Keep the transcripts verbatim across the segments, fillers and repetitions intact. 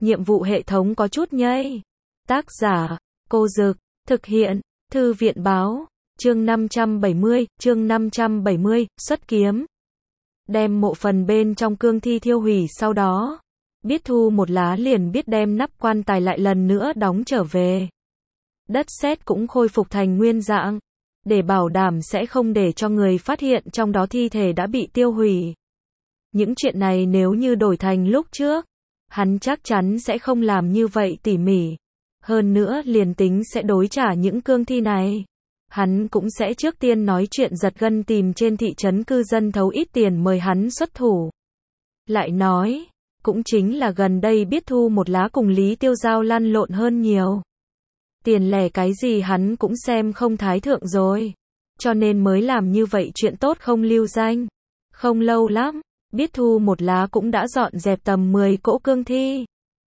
nhiệm vụ hệ thống có chút nhây. Tác giả, Cô Dực, thực hiện, Thư viện báo, chương năm trăm bảy mươi, chương năm trăm bảy mươi, xuất kiếm. Đem mộ phần bên trong cương thi thiêu hủy sau đó. Biết thu một lá liền biết đem nắp quan tài lại lần nữa đóng trở về. Đất sét cũng khôi phục thành nguyên dạng, để bảo đảm sẽ không để cho người phát hiện trong đó thi thể đã bị tiêu hủy. Những chuyện này nếu như đổi thành lúc trước, hắn chắc chắn sẽ không làm như vậy tỉ mỉ. Hơn nữa liền tính sẽ đối trả những cương thi này, hắn cũng sẽ trước tiên nói chuyện giật gân tìm trên thị trấn cư dân thấu ít tiền mời hắn xuất thủ. Lại nói, cũng chính là gần đây biết thu một lá cùng Lý Tiêu Giao lăn lộn hơn nhiều. Tiền lẻ cái gì hắn cũng xem không thái thượng rồi. Cho nên mới làm như vậy chuyện tốt không lưu danh. Không lâu lắm, biết thu một lá cũng đã dọn dẹp tầm mười cỗ cương thi.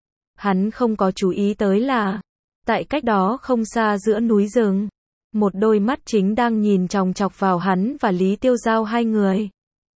Hắn không có chú ý tới là, tại cách đó không xa giữa núi rừng, một đôi mắt chính đang nhìn chòng chọc vào hắn và Lý Tiêu Giao hai người.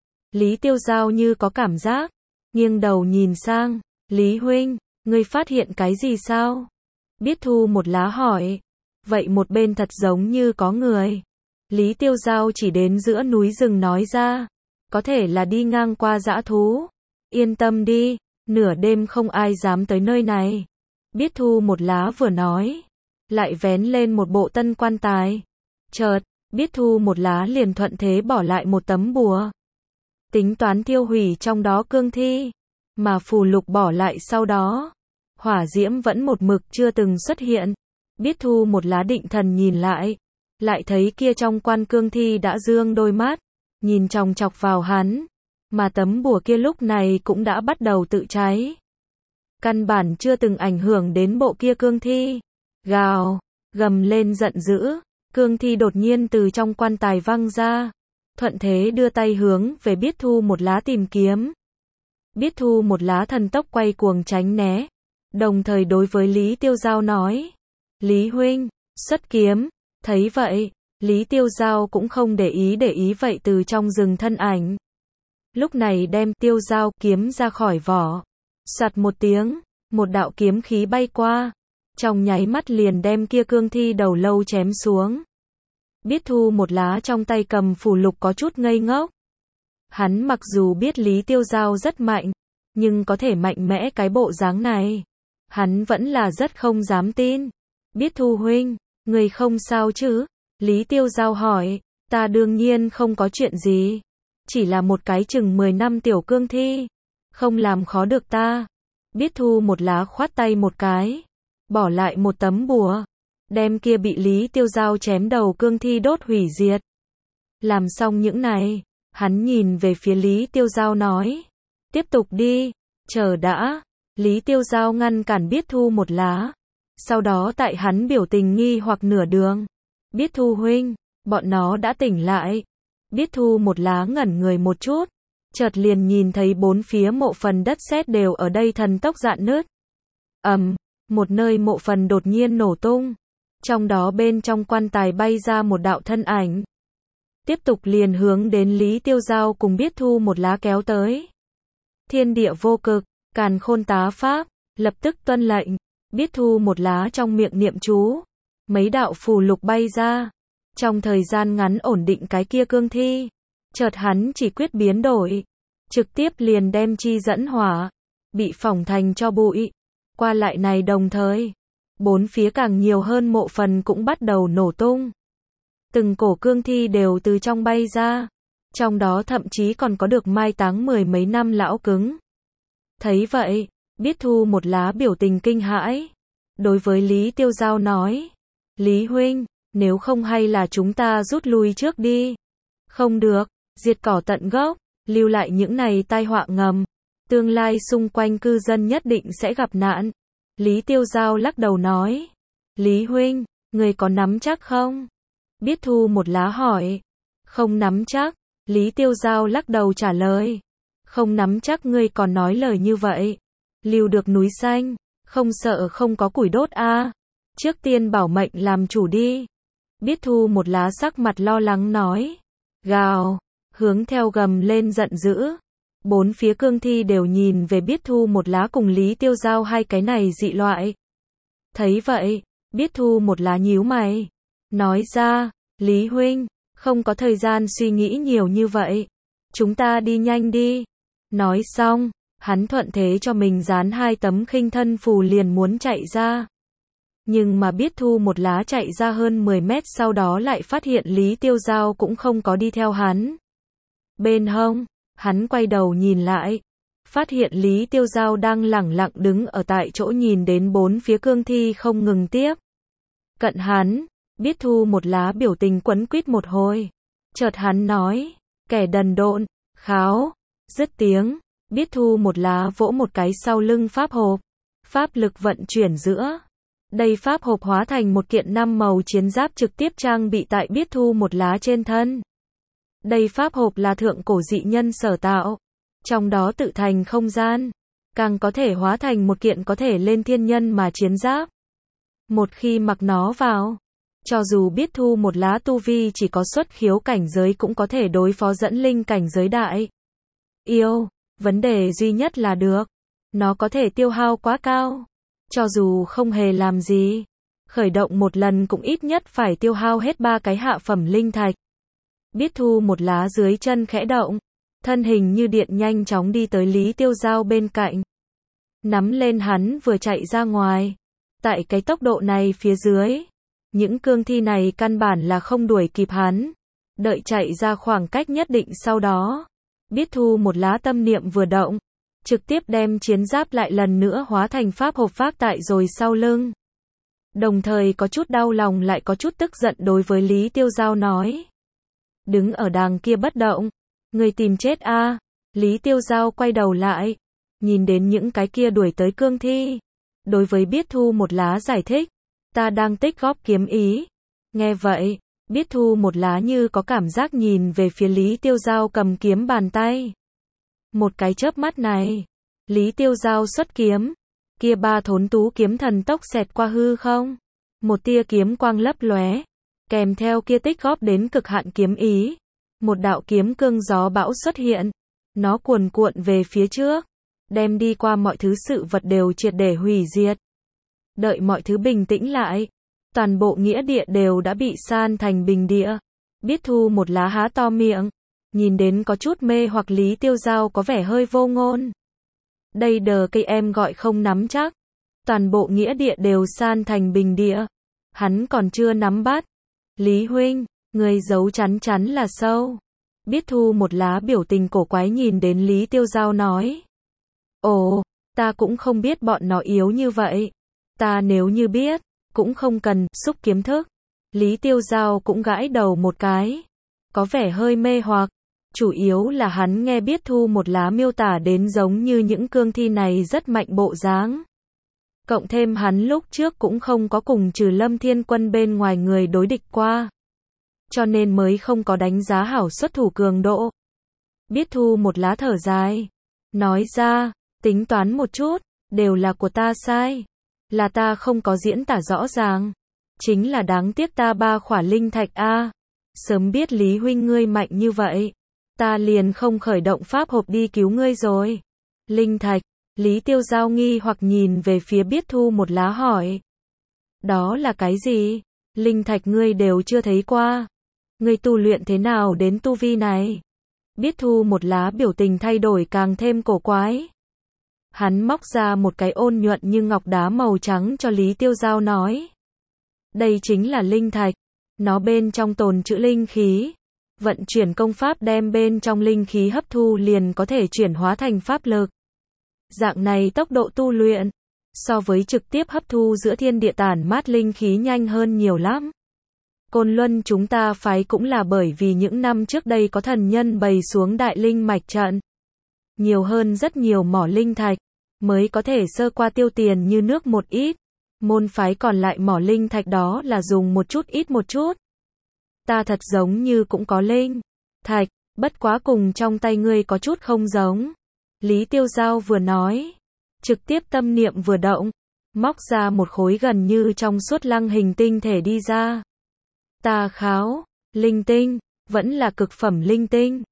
Lý Tiêu Giao như có cảm giác, nghiêng đầu nhìn sang, Lý huynh, ngươi phát hiện cái gì sao? Biết thu một lá hỏi, vậy một bên thật giống như có người. Lý Tiêu Giao chỉ đến giữa núi rừng nói ra, có thể là đi ngang qua dã thú. Yên tâm đi, nửa đêm không ai dám tới nơi này. Biết thu một lá vừa nói, lại vén lên một bộ tân quan tài. Chợt, biết thu một lá liền thuận thế bỏ lại một tấm bùa. Tính toán tiêu hủy trong đó cương thi, mà phù lục bỏ lại sau đó. Hỏa diễm vẫn một mực chưa từng xuất hiện. Biết thu một lá định thần nhìn lại, lại thấy kia trong quan cương thi đã dương đôi mắt, nhìn chòng chọc vào hắn, mà tấm bùa kia lúc này cũng đã bắt đầu tự cháy. Căn bản chưa từng ảnh hưởng đến bộ kia cương thi. Gào, gầm lên giận dữ, cương thi đột nhiên từ trong quan tài văng ra, thuận thế đưa tay hướng về biết thu một lá tìm kiếm. Biết thu một lá thần tốc quay cuồng tránh né, đồng thời đối với Lý Tiêu Giao nói, Lý huynh, xuất kiếm. Thấy vậy, Lý Tiêu Giao cũng không để ý để ý vậy từ trong rừng thân ảnh. Lúc này đem Tiêu Giao kiếm ra khỏi vỏ. Sạt một tiếng, một đạo kiếm khí bay qua, trong nháy mắt liền đem kia cương thi đầu lâu chém xuống. Biết thu một lá trong tay cầm phù lục có chút ngây ngốc. Hắn mặc dù biết Lý Tiêu Giao rất mạnh, nhưng có thể mạnh mẽ cái bộ dáng này, hắn vẫn là rất không dám tin. Biết thu huynh, người không sao chứ? Lý Tiêu Giao hỏi, ta đương nhiên không có chuyện gì. Chỉ là một cái chừng mười năm tiểu cương thi, không làm khó được ta. Biết thu một lá khoát tay một cái, bỏ lại một tấm bùa, đem kia bị Lý Tiêu Giao chém đầu cương thi đốt hủy diệt. Làm xong những này, hắn nhìn về phía Lý Tiêu Giao nói, tiếp tục đi, chờ đã. Lý Tiêu Giao ngăn cản biết thu một lá. Sau đó tại hắn biểu tình nghi hoặc nửa đường, biết thu huynh, bọn nó đã tỉnh lại. Biết thu một lá ngẩn người một chút, chợt liền nhìn thấy bốn phía mộ phần đất sét đều ở đây thần tốc rạn nứt. Ầm, một nơi mộ phần đột nhiên nổ tung, trong đó bên trong quan tài bay ra một đạo thân ảnh. Tiếp tục liền hướng đến Lý Tiêu Giao cùng biết thu một lá kéo tới. Thiên địa vô cực, càn khôn tá pháp, lập tức tuân lệnh. Biết thu một lá trong miệng niệm chú, mấy đạo phù lục bay ra, trong thời gian ngắn ổn định cái kia cương thi. Chợt hắn chỉ quyết biến đổi, trực tiếp liền đem chi dẫn hỏa, bị phỏng thành cho bụi. Qua lại này đồng thời, bốn phía càng nhiều hơn mộ phần cũng bắt đầu nổ tung. Từng cổ cương thi đều từ trong bay ra, trong đó thậm chí còn có được mai táng mười mấy năm lão cứng. Thấy vậy, biết thu một lá biểu tình kinh hãi, đối với Lý Tiêu Giao nói, Lý huynh, nếu không hay là chúng ta rút lui trước đi. Không được, diệt cỏ tận gốc, lưu lại những này tai họa ngầm, tương lai xung quanh cư dân nhất định sẽ gặp nạn. Lý Tiêu Giao lắc đầu nói, Lý huynh, người có nắm chắc không? Biết thu một lá hỏi, không nắm chắc. Lý Tiêu Giao lắc đầu trả lời, không nắm chắc ngươi còn nói lời như vậy. Lưu được núi xanh, không sợ không có củi đốt a. À. Trước tiên bảo mệnh làm chủ đi. Biết thu một lá sắc mặt lo lắng nói, gào, hướng theo gầm lên giận dữ. Bốn phía cương thi đều nhìn về Biết Thu Một Lá cùng Lý Tiêu Giao hai cái này dị loại. Thấy vậy, Biết Thu Một Lá nhíu mày, nói ra, Lý huynh, không có thời gian suy nghĩ nhiều như vậy. Chúng ta đi nhanh đi. Nói xong, hắn thuận thế cho mình dán hai tấm khinh thân phù liền muốn chạy ra. Nhưng mà Biết Thu Một Lá chạy ra hơn mười mét sau đó lại phát hiện Lý Tiêu Giao cũng không có đi theo hắn. Bên hông, hắn quay đầu nhìn lại, phát hiện Lý Tiêu Giao đang lẳng lặng đứng ở tại chỗ nhìn đến bốn phía cương thi không ngừng tiếp cận hắn. Biết Thu Một Lá biểu tình quấn quýt một hồi, chợt hắn nói, kẻ đần độn, kháo. Dứt tiếng, Biết Thu Một Lá vỗ một cái sau lưng pháp hộp, pháp lực vận chuyển giữa. Đây pháp hộp hóa thành một kiện năm màu chiến giáp trực tiếp trang bị tại Biết Thu Một Lá trên thân. Đây pháp hộp là thượng cổ dị nhân sở tạo, trong đó tự thành không gian, càng có thể hóa thành một kiện có thể lên thiên nhân mà chiến giáp. Một khi mặc nó vào, cho dù Biết Thu Một Lá tu vi chỉ có xuất khiếu cảnh giới cũng có thể đối phó dẫn linh cảnh giới đại yêu. Vấn đề duy nhất là được, nó có thể tiêu hao quá cao. Cho dù không hề làm gì, khởi động một lần cũng ít nhất phải tiêu hao hết ba cái hạ phẩm linh thạch. Biết Thu Một Lá dưới chân khẽ động, thân hình như điện nhanh chóng đi tới Lý Tiêu Giao bên cạnh, nắm lên hắn vừa chạy ra ngoài. Tại cái tốc độ này phía dưới, những cương thi này căn bản là không đuổi kịp hắn. Đợi chạy ra khoảng cách nhất định sau đó, Biết Thu Một Lá tâm niệm vừa động, trực tiếp đem chiến giáp lại lần nữa hóa thành pháp hộp vác tại rồi sau lưng. Đồng thời có chút đau lòng lại có chút tức giận đối với Lý Tiêu Giao nói, đứng ở đằng kia bất động, người tìm chết a. À? Lý Tiêu Giao quay đầu lại, nhìn đến những cái kia đuổi tới cương thi, đối với Biết Thu Một Lá giải thích, ta đang tích góp kiếm ý. Nghe vậy, Biết Thu Một Lá như có cảm giác nhìn về phía Lý Tiêu Giao cầm kiếm bàn tay. Một cái chớp mắt này, Lý Tiêu Giao xuất kiếm, kia ba thốn tú kiếm thần tốc xẹt qua hư không, một tia kiếm quang lấp lóe, kèm theo kia tích góp đến cực hạn kiếm ý, một đạo kiếm cương gió bão xuất hiện, nó cuồn cuộn về phía trước, đem đi qua mọi thứ sự vật đều triệt để hủy diệt. Đợi mọi thứ bình tĩnh lại, toàn bộ nghĩa địa đều đã bị san thành bình địa. Biết Thu Một Lá há to miệng, nhìn đến có chút mê hoặc Lý Tiêu Giao có vẻ hơi vô ngôn. Đây đờ cây em gọi không nắm chắc. Toàn bộ nghĩa địa đều san thành bình địa. Hắn còn chưa nắm bắt. Lý huynh, người giấu chắn chắn là sâu. Biết Thu Một Lá biểu tình cổ quái nhìn đến Lý Tiêu Giao nói. Ồ, ta cũng không biết bọn nó yếu như vậy. Ta nếu như biết, cũng không cần xúc kiếm thức. Lý Tiêu Giao cũng gãi đầu một cái, có vẻ hơi mê hoặc. Chủ yếu là hắn nghe Biết Thu Một Lá miêu tả đến giống như những cương thi này rất mạnh bộ dáng. Cộng thêm hắn lúc trước cũng không có cùng trừ Lâm Thiên Quân bên ngoài người đối địch qua, cho nên mới không có đánh giá hảo xuất thủ cường độ. Biết Thu Một Lá thở dài, nói ra, tính toán một chút, đều là của ta sai. Là ta không có diễn tả rõ ràng. Chính là đáng tiếc ta ba khỏa linh thạch a. À. Sớm biết Lý huynh ngươi mạnh như vậy, ta liền không khởi động pháp hộp đi cứu ngươi rồi. Linh thạch, Lý Tiêu Giao nghi hoặc nhìn về phía Biết Thu Một Lá hỏi. Đó là cái gì? Linh thạch ngươi đều chưa thấy qua. Ngươi tu luyện thế nào đến tu vi này? Biết Thu Một Lá biểu tình thay đổi càng thêm cổ quái. Hắn móc ra một cái ôn nhuận như ngọc đá màu trắng cho Lý Tiêu Giao nói. Đây chính là linh thạch. Nó bên trong tồn trữ linh khí. Vận chuyển công pháp đem bên trong linh khí hấp thu liền có thể chuyển hóa thành pháp lực. Dạng này tốc độ tu luyện, so với trực tiếp hấp thu giữa thiên địa tản mát linh khí nhanh hơn nhiều lắm. Côn Luân chúng ta phái cũng là bởi vì những năm trước đây có thần nhân bày xuống đại linh mạch trận. Nhiều hơn rất nhiều mỏ linh thạch, mới có thể sơ qua tiêu tiền như nước một ít. Môn phái còn lại mỏ linh thạch đó là dùng một chút ít một chút. Ta thật giống như cũng có linh thạch, bất quá cùng trong tay ngươi có chút không giống. Lý Tiêu Giao vừa nói, trực tiếp tâm niệm vừa động, móc ra một khối gần như trong suốt lăng hình tinh thể đi ra. Ta kháo, linh tinh, vẫn là cực phẩm linh tinh.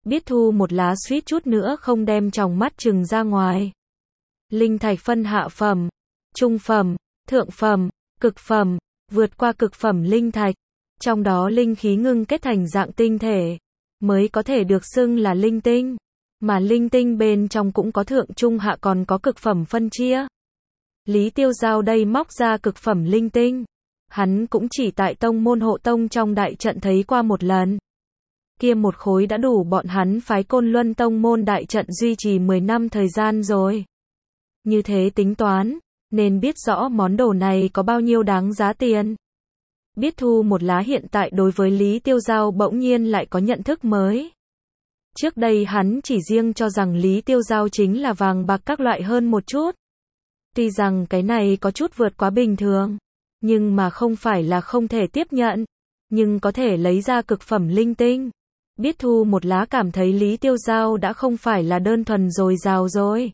Biết Thu một lá suýt chút nữa không đem tròng mắt trừng ra ngoài. Linh thạch phân hạ phẩm, trung phẩm, thượng phẩm, cực phẩm, vượt qua cực phẩm linh thạch. Trong đó linh khí ngưng kết thành dạng tinh thể, mới có thể được xưng là linh tinh. Mà linh tinh bên trong cũng có thượng trung hạ còn có cực phẩm phân chia. Lý Tiêu Giao đây móc ra cực phẩm linh tinh. Hắn cũng chỉ tại tông môn hộ tông trong đại trận thấy qua một lần. Kia một khối đã đủ bọn hắn phái Côn Luân tông môn đại trận duy trì mười năm thời gian rồi. Như thế tính toán, nên biết rõ món đồ này có bao nhiêu đáng giá tiền. Biết Thu một lá hiện tại đối với Lý Tiêu Giao bỗng nhiên lại có nhận thức mới. Trước đây hắn chỉ riêng cho rằng Lý Tiêu Giao chính là vàng bạc các loại hơn một chút. Tuy rằng cái này có chút vượt quá bình thường, nhưng mà không phải là không thể tiếp nhận, nhưng có thể lấy ra cực phẩm linh tinh. Biết Thu một lá cảm thấy Lý Tiêu Giao đã không phải là đơn thuần dồi dào rồi.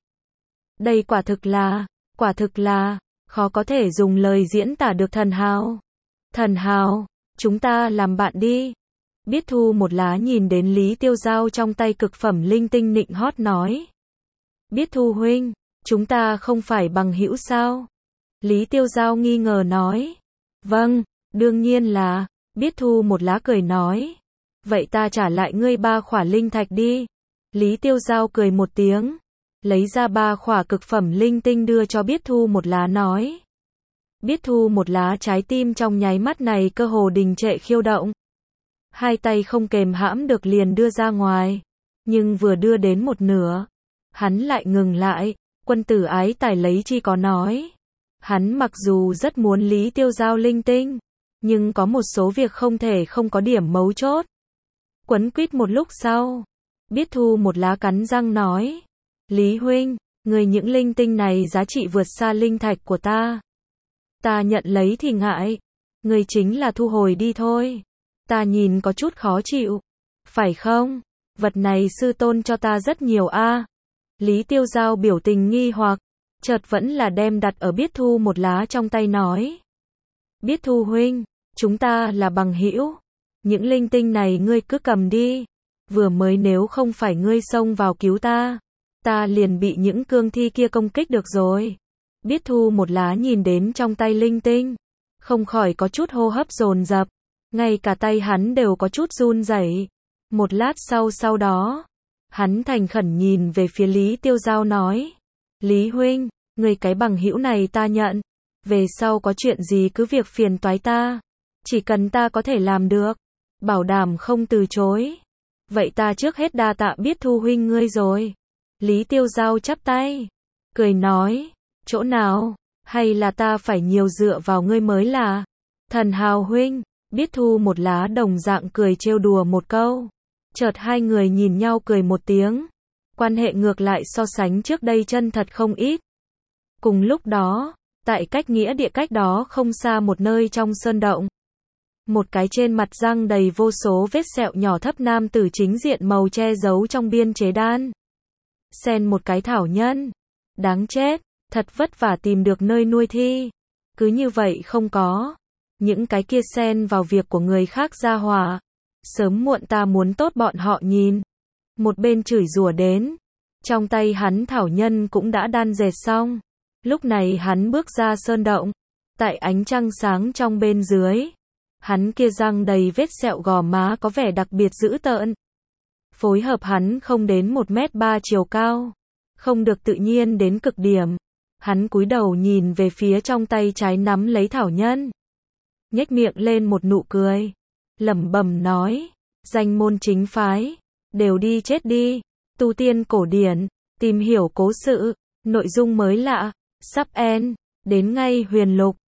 Đây quả thực là, quả thực là, khó có thể dùng lời diễn tả được thần hào. Thần hào, chúng ta làm bạn đi. Biết Thu một lá nhìn đến Lý Tiêu Giao trong tay cực phẩm linh tinh nịnh hót nói. Biết Thu huynh, chúng ta không phải bằng hữu sao? Lý Tiêu Giao nghi ngờ nói. Vâng, đương nhiên là, Biết Thu một lá cười nói. Vậy ta trả lại ngươi ba khỏa linh thạch đi. Lý Tiêu Giao cười một tiếng, lấy ra ba khỏa cực phẩm linh tinh đưa cho Biết Thu một lá nói. Biết Thu một lá trái tim trong nháy mắt này cơ hồ đình trệ khiêu động. Hai tay không kềm hãm được liền đưa ra ngoài. Nhưng vừa đưa đến một nửa, hắn lại ngừng lại. Quân tử ái tài lấy chi có nói. Hắn mặc dù rất muốn Lý Tiêu Giao linh tinh, nhưng có một số việc không thể không có điểm mấu chốt. Quấn quýt một lúc sau, Biết Thu một lá cắn răng nói. Lý huynh, người những linh tinh này giá trị vượt xa linh thạch của ta. Ta nhận lấy thì ngại, người chính là thu hồi đi thôi. Ta nhìn có chút khó chịu, phải không? Vật này sư tôn cho ta rất nhiều a. Lý Tiêu Giao biểu tình nghi hoặc, chợt vẫn là đem đặt ở Biết Thu một lá trong tay nói. Biết Thu huynh, chúng ta là bằng hữu. Những linh tinh này ngươi cứ cầm đi. Vừa mới nếu không phải ngươi xông vào cứu ta, ta liền bị những cương thi kia công kích được rồi. Biết Thu một lá nhìn đến trong tay linh tinh, không khỏi có chút hô hấp dồn dập, ngay cả tay hắn đều có chút run rẩy. Một lát sau sau đó, hắn thành khẩn nhìn về phía Lý Tiêu Giao nói. Lý huynh, người cái bằng hữu này ta nhận. Về sau có chuyện gì cứ việc phiền toái ta. Chỉ cần ta có thể làm được, bảo đảm không từ chối. Vậy ta trước hết đa tạ Biết Thu huynh ngươi rồi. Lý Tiêu Giao chắp tay, cười nói. Chỗ nào, hay là ta phải nhiều dựa vào ngươi mới là. Thần hào huynh, Biết Thu một lá đồng dạng cười trêu đùa một câu. Chợt hai người nhìn nhau cười một tiếng. Quan hệ ngược lại so sánh trước đây chân thật không ít. Cùng lúc đó, tại cách nghĩa địa cách đó không xa một nơi trong sơn động. Một cái trên mặt răng đầy vô số vết sẹo nhỏ thấp nam tử chính diện màu che giấu trong biên chế đan. Xen một cái thảo nhân. Đáng chết, thật vất vả tìm được nơi nuôi thi. Cứ như vậy không có. Những cái kia xen vào việc của người khác ra hỏa. Sớm muộn ta muốn tốt bọn họ nhìn. Một bên chửi rủa đến. Trong tay hắn thảo nhân cũng đã đan dệt xong. Lúc này hắn bước ra sơn động. Tại ánh trăng sáng trong bên dưới. Hắn kia răng đầy vết sẹo gò má có vẻ đặc biệt dữ tợn. Phối hợp hắn không đến một mét ba chiều cao. Không được tự nhiên đến cực điểm. Hắn cúi đầu nhìn về phía trong tay trái nắm lấy thảo nhân. Nhếch miệng lên một nụ cười. Lẩm bẩm nói. Danh môn chính phái. Đều đi chết đi. Tu tiên cổ điển. Tìm hiểu cố sự. Nội dung mới lạ. Sắp end. Đến ngay huyền lục.